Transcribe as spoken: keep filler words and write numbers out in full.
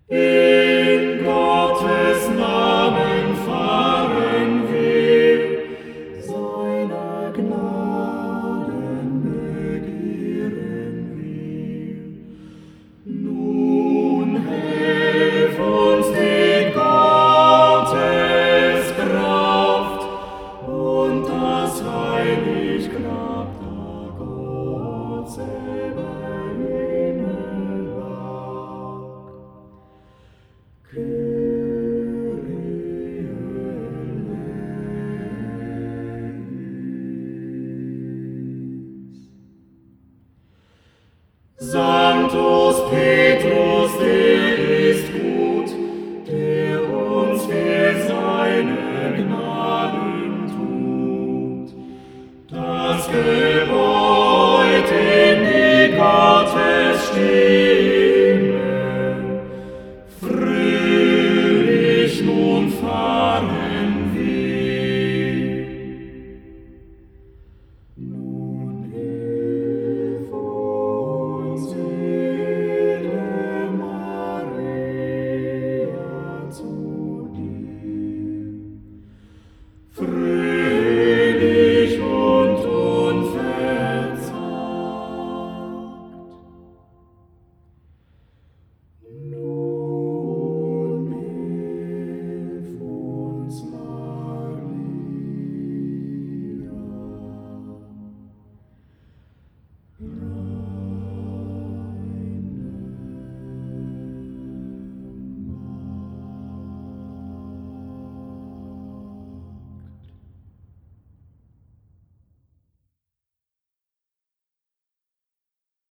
In Gottes Namen fahren wir, seine Gnaden begehren wir. Nun hilf uns die Gotteskraft und das heilig Grab, da Gott selber inne lag. Kyrie eleis. Sanctus Petrus